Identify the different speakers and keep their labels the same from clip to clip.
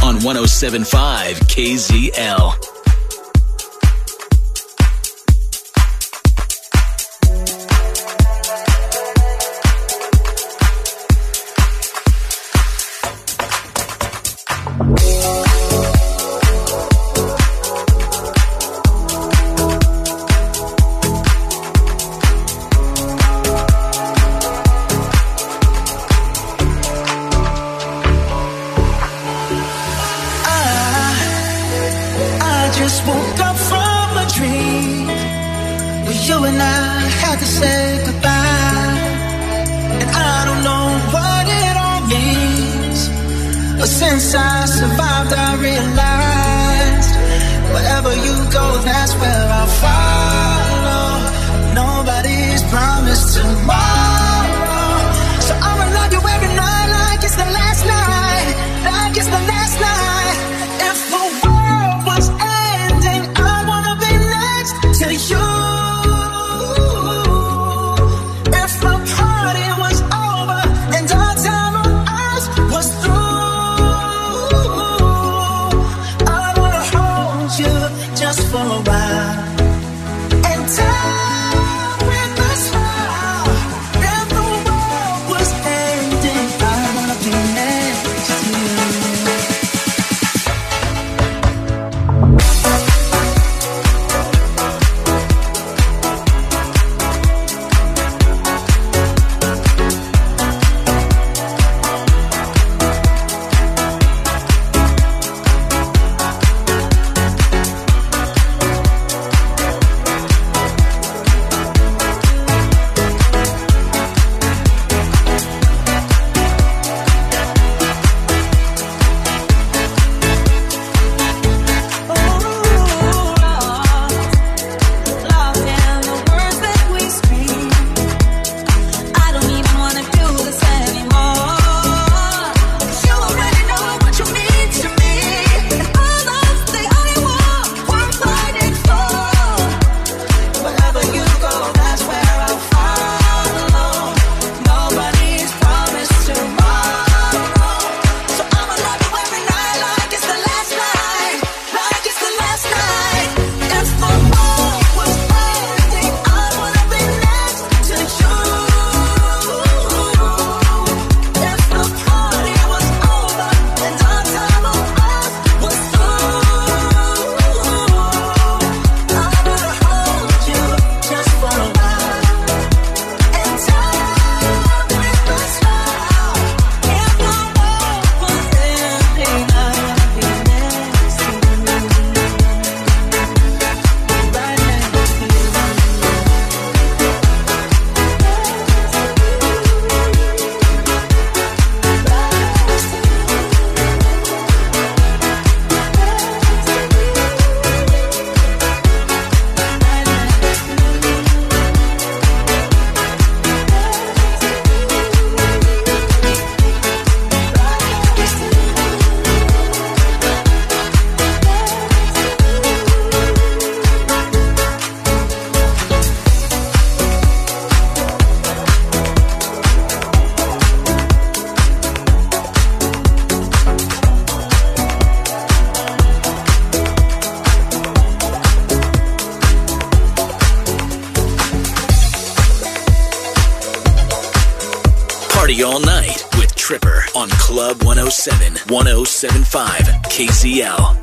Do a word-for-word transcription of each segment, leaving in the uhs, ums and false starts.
Speaker 1: on one oh seven point five K Z L.
Speaker 2: All night with Tripper on Club one oh seven, one oh seven point five K Z L.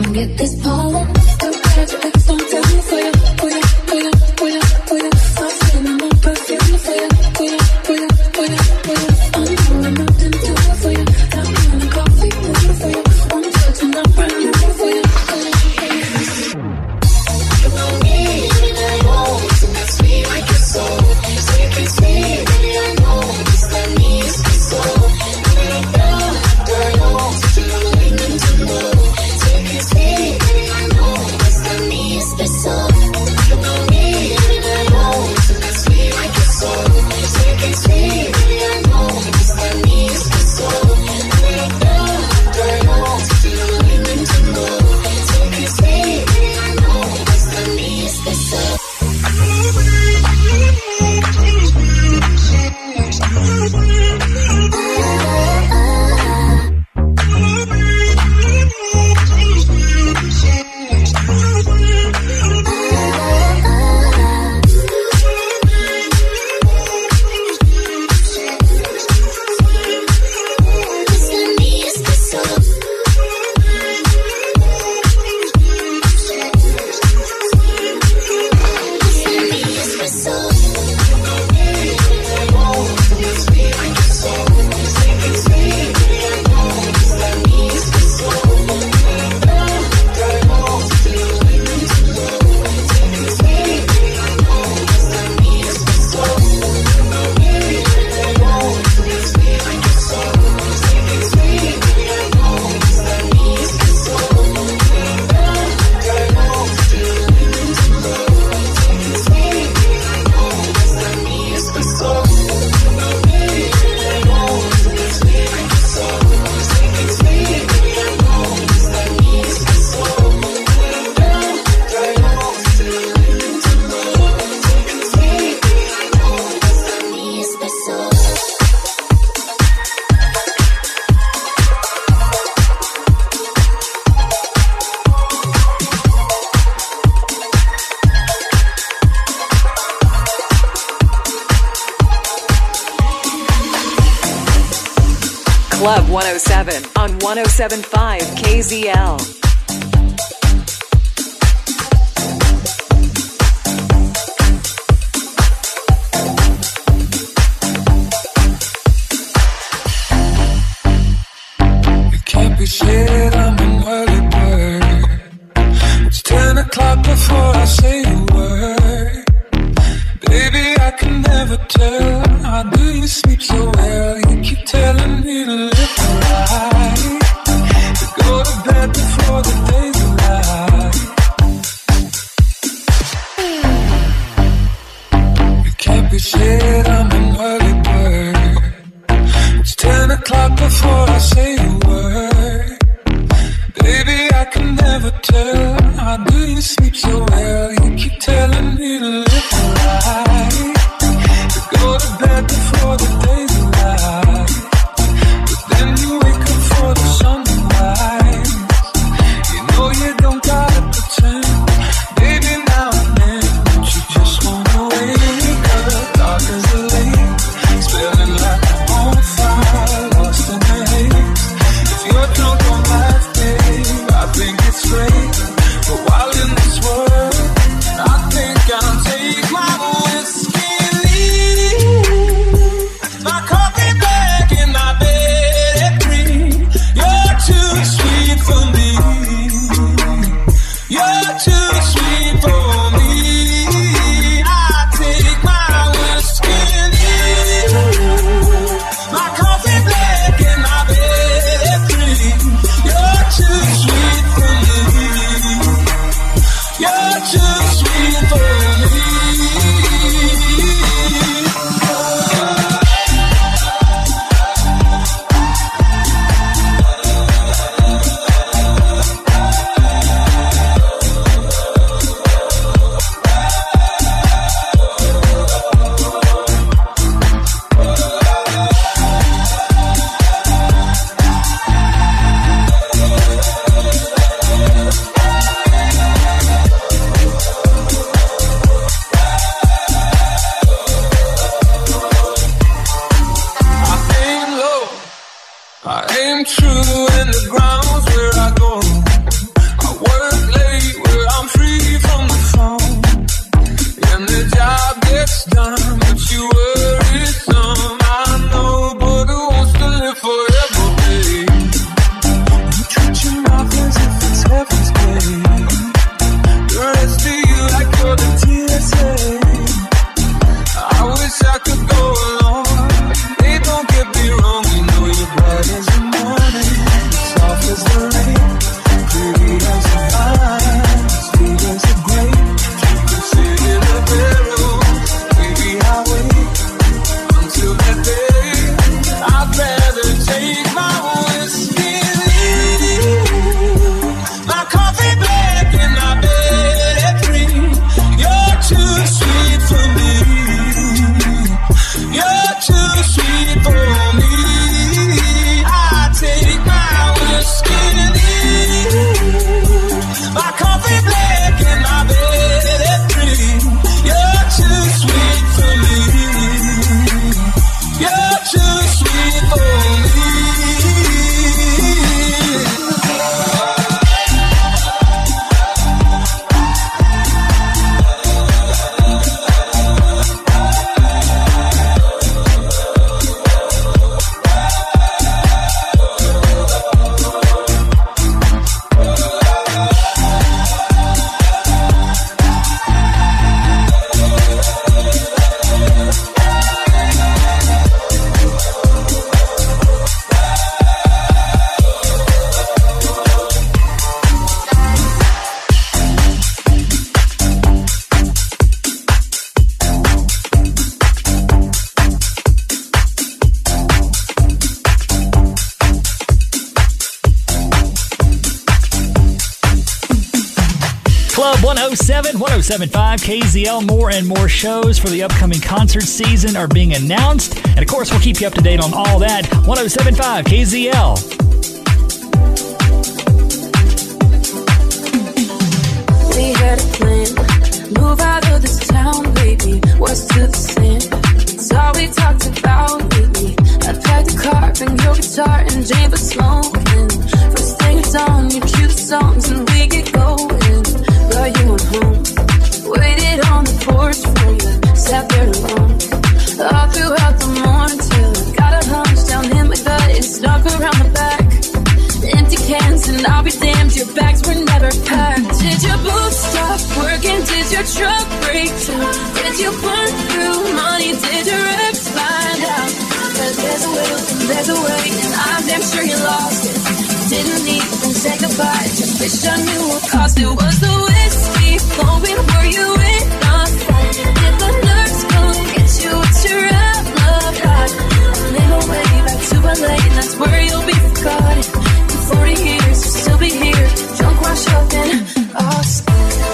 Speaker 3: Club one oh seven on one oh seven point five K Z L.
Speaker 4: It can't be said I'm an early bird. It's ten o'clock before I say a word. Baby, I can never tell. How do you sleep so well? You keep telling me to live right, to go to bed before the day's alive. It can't be said I'm an early bird. It's ten o'clock before I say a word. Baby, I can never tell. How do you sleep so well? You keep telling me to live right, to go to bed before the day's alive. But then you wake up for the sun to rise. You know you don't gotta pretend. Baby, now and then, don't you just wanna wake up? Dark as the lake, spilling like a bonfire, lost in the haze. If you're drunk on life, babe, I think it's great. But while in this world, I think I'll take my whiskey, leave my coffee bag in my bed at three. You're too sweet for me. You're too sweet for me. I take my whiskey, leave my coffee bag in my bed at three. You're too sweet for me. You're too sweet for me.
Speaker 5: Club one oh seven, one oh seven point five K Z L. More and more shows for the upcoming concert season are being announced. And of course, we'll keep you up to date on all that. one oh seven point five K Z L.
Speaker 6: We had a plan, move out of this town, baby. What's to the sin? It's all we talked about lately. I packed the car, bring your guitar and Jane for smoking. First thing it's on, you cue the songs and we get going. But you went home, waited on the porch for you, sat there alone. All throughout the morning till I got a hunch down in my gut and snuck around the back. Empty cans and I'll be damned, your bags were never packed. Did your boots stop working? Did your truck break down? Did you burn through money? Did your ex find out? But there's a will and there's a way, and I'm damn sure you lost it. Didn't even say goodbye, just wish I knew what cost it. Was the whiskey flowing? Were you in a fight? Did the nurse come get you? What's your outlook like? I made my way back to L A, and that's where you'll be forgotten. In forty years, you'll still be here, drunk, washed up, and all stuck.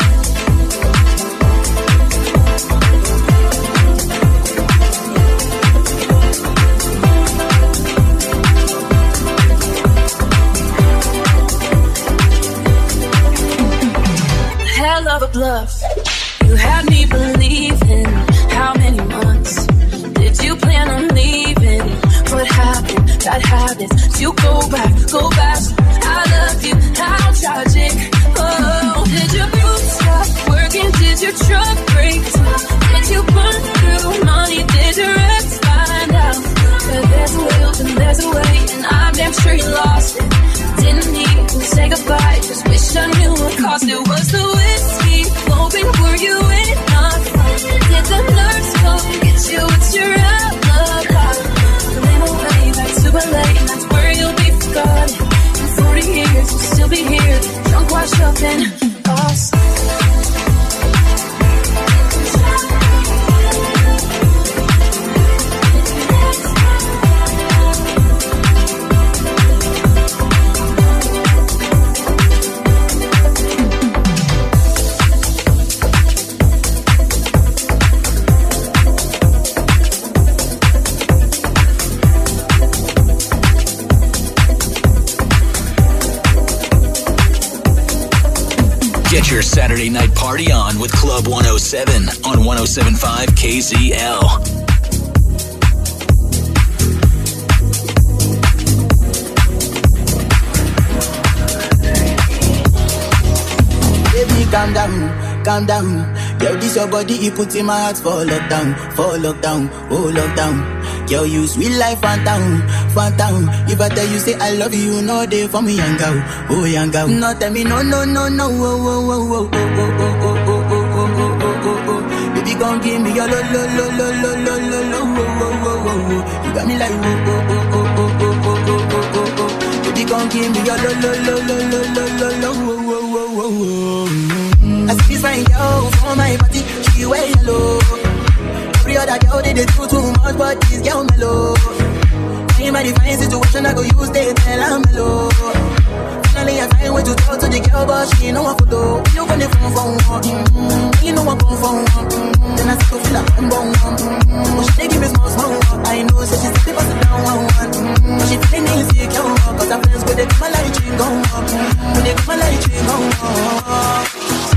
Speaker 6: Hell of a bluff. You had me believing. How many months did you plan on leaving? What happened? Bad habits. You go back, go fast. I love you. How tragic. Oh, did your boots stop working? Did your truck break down? Did you burn through money? Did your ex find out? But there's a will and there's a way, and I'm damn sure you lost it. Didn't even say goodbye, just wish I knew what cost it. Was the whiskey flowing? Were you in a fight? Did the nurse come get you? What's your outlook like? Made my way back to L A, and that's where you'll be forgotten. In forty years, you'll still be here, drunk, washed up, and lost.
Speaker 2: Get your Saturday night party on with Club one oh seven on one oh seven point five K Z L.
Speaker 7: Baby, calm down, calm down. Yo, this your body, you put in my heart for lockdown, for lockdown, oh lockdown. Yo, you sweet life, phantom, phantom. If I tell you say I love you, no day for me, young girl, oh young girl. No tell me no, no, no, no, oh, oh, oh, oh, oh, oh, oh, oh, oh, oh, oh, oh, oh. Baby, gon' give me your lo, lo, lo, lo, lo, lo, lo, lo, oh, oh, oh, oh, oh. You got me like oh, oh, oh, oh, oh, oh, oh, oh, oh, oh. Baby, gon' give me your lo, lo, lo, lo, lo, lo, lo, lo, oh, oh, oh, oh, oh. I see this fine girl for my party, she wear yellow. Every other girl they, they do too much, but this girl mellow. In my divine situation, I go use they tell I'm mellow. Finally I find way to talk to the girl, but she ain't no one photo. You got the phone for one, mm-hmm. You know I'm phone for one, mm-hmm. Then I still feel like I'm born one, mm-hmm. But she they give me small, small one. I know, so she still pass it down one, one, mm-hmm. But she feeling insecure, cause her friends with they come like she go up, when they come like she go up.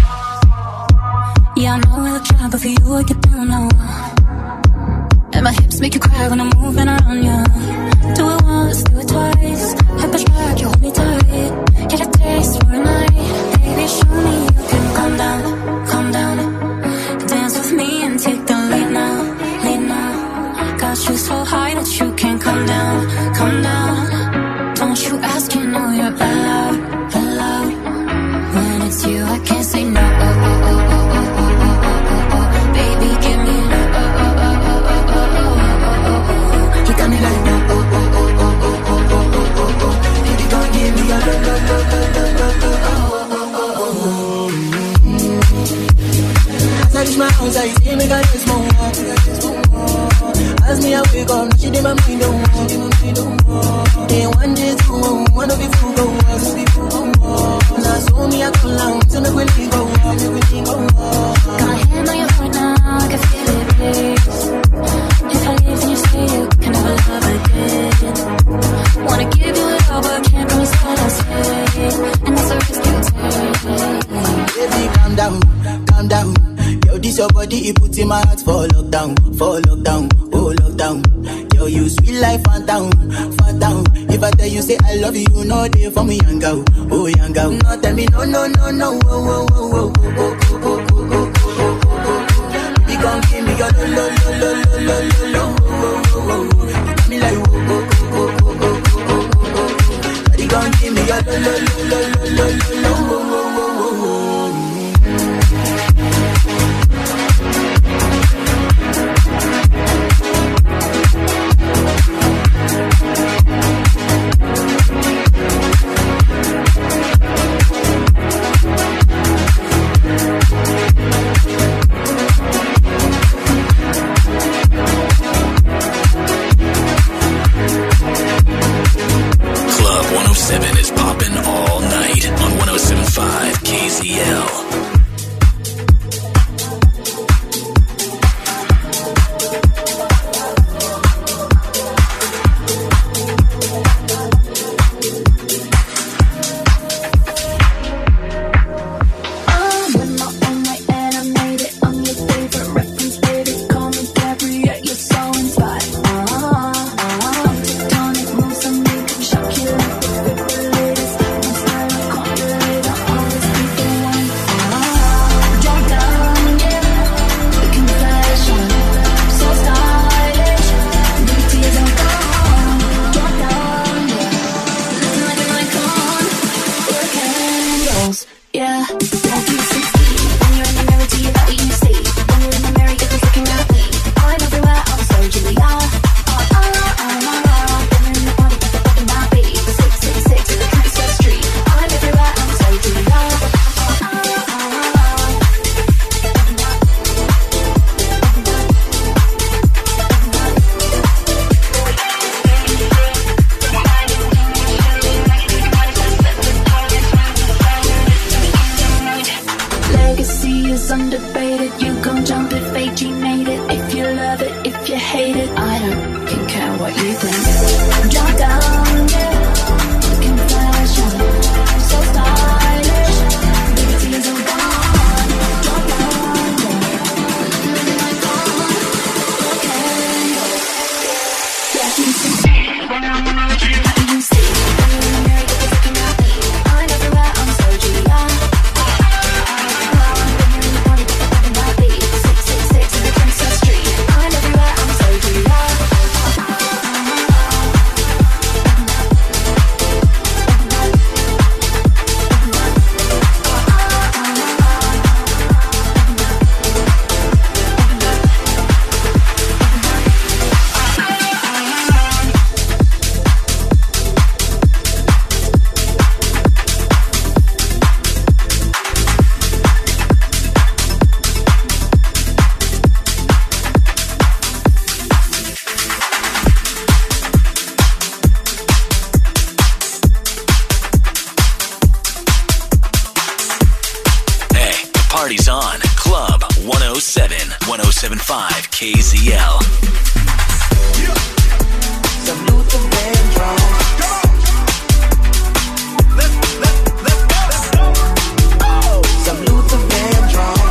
Speaker 6: Yeah, I know I look shy, but for you I get down now. And my hips make you cry when I'm moving around you. Do it once, do it twice. I push back, you hold me tight. Get a taste for a night. Baby, show me you can calm down, calm down. Dance with me and take the lead now, lead now. Got you so high that you can't come down, come down. Don't you ask, you know you're allowed, allowed. When it's you, I can't say no. Oh, oh, oh, oh, oh, oh, oh, oh, oh. Baby, give me love. Oh, oh, oh, oh, oh, oh, oh, oh. You got me like no. Oh, oh, oh, oh, oh, oh, oh, oh, oh, oh. Baby, gon' give me a love, love, love, love, love, love, oh, oh, oh, oh, oh. As I reach my house, I see me got this more. As me I wake up, she did my mind don't walk. Day one, day two, one of you fool go us. Now so me I come down, to me when we go up.
Speaker 7: down, calm down. Yo, this your body, it puts in my heart for lockdown, for lockdown, oh lockdown. Yo, you sweet life, phantom, phantom. If I tell you say I love you, you know they for me, young girl, oh young girl. No, tell me no, no, no, no, oh, oh, oh, oh, oh, oh, oh, oh, oh, oh. You gon' give me your lo, lo, lo, lo, lo, lo, lo, oh, oh, oh, oh. You got me like, oh, oh, oh, oh, oh, oh, oh, oh. You gon' give me your lo, lo, lo, lo, lo, lo, lo, oh, oh, oh, oh.
Speaker 2: is popping all night on one oh seven point five K Z L. K Z L.
Speaker 8: Some Luther Vandross. Let's, let's, let's go. Let's go. Oh. Some Luther Vandross.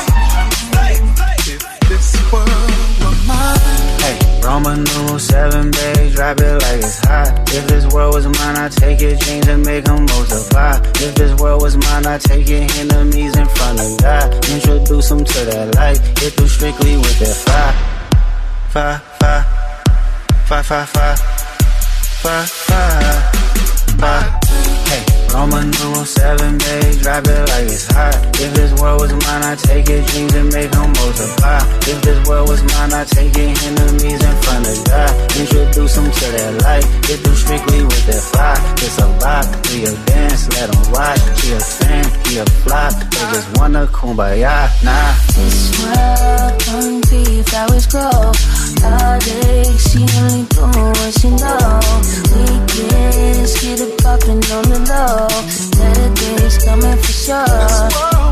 Speaker 8: If this world were mine.
Speaker 9: Hey, Roman numeral seven, babe, drop it like it's hot. If this world was mine, I'd take your dreams and make them multiply. If this world was mine, I'd take your enemies in front of God. Introduce them to that light. Hit them strictly with that fire. Fire, fire, fire, fire, fire, fire, fire, fire. Hey, Roman numeral seven, babe, drop it like it's hot. If this world was mine, I'd take your dreams and make them multiply. If this world was mine, I'd take your enemies in front of God. Introduce them to that light, hit them strictly with that fire. It's a vibe, we a dance, let them watch. He a fan, he a flop, they just wanna kumbaya, nah.
Speaker 6: This world don't be flowers grow. All day, she only doing what she know. Weekends, get it poppin' on the low. Better days coming for sure.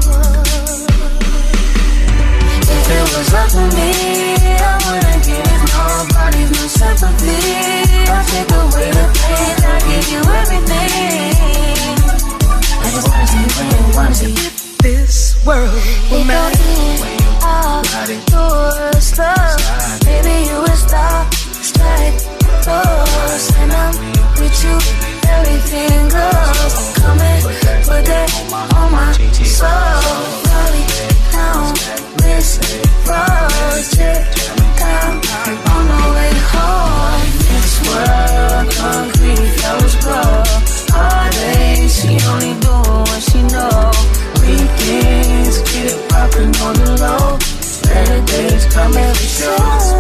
Speaker 6: If it was up to me, I wouldn't give nobody no sympathy. I'll take away the pain, I'll give you everything. I just want you where you want to be.
Speaker 8: This
Speaker 6: world will matter when you outdoors, love. Baby, you a star, strike doors, and I'm with you. Everything goes. Come and put that on my soul. Rolling down this road, check down on the way home. This world, concrete flows grow. All day, she only do what she know. Weekends, get it poppin' on the low. Better days come every show.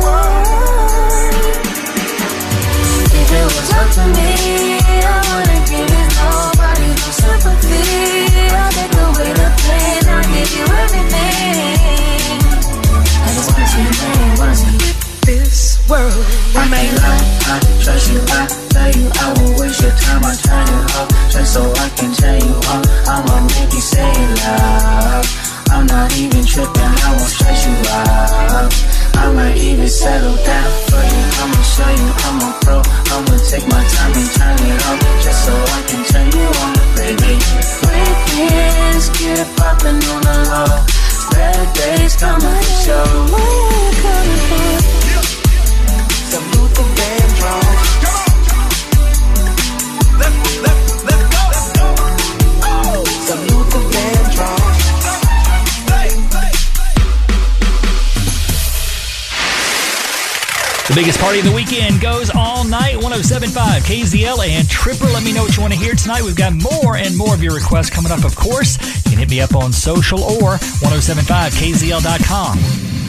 Speaker 6: If it was up to me, I wouldn't give it nobody no sympathy. I'll take away the pain, I'll give you everything. I just want you to wanna see this world. I may lie, I trust you, I tell you I won't waste your time. I turn you up just so I can tell you up. I'ma make you say love. I'm not even tripping, I won't stress you out. I might even settle down for you. I'ma show you I'm a pro. I'ma take my time and turn it up just so I can turn you on, baby. Weekends, get it poppin' on the low. Better days coming for sure. Where you coming from?
Speaker 8: Some Luther Vandross. Let's, let's, let's go. Let's go. Oh. Some Luther Vandross.
Speaker 5: The biggest party of the weekend goes all night. one oh seven point five K Z L and Tripper. Let me know what you want to hear tonight. We've got more and more of your requests coming up, of course. You can hit me up on social or ten seventy-five K Z L dot com.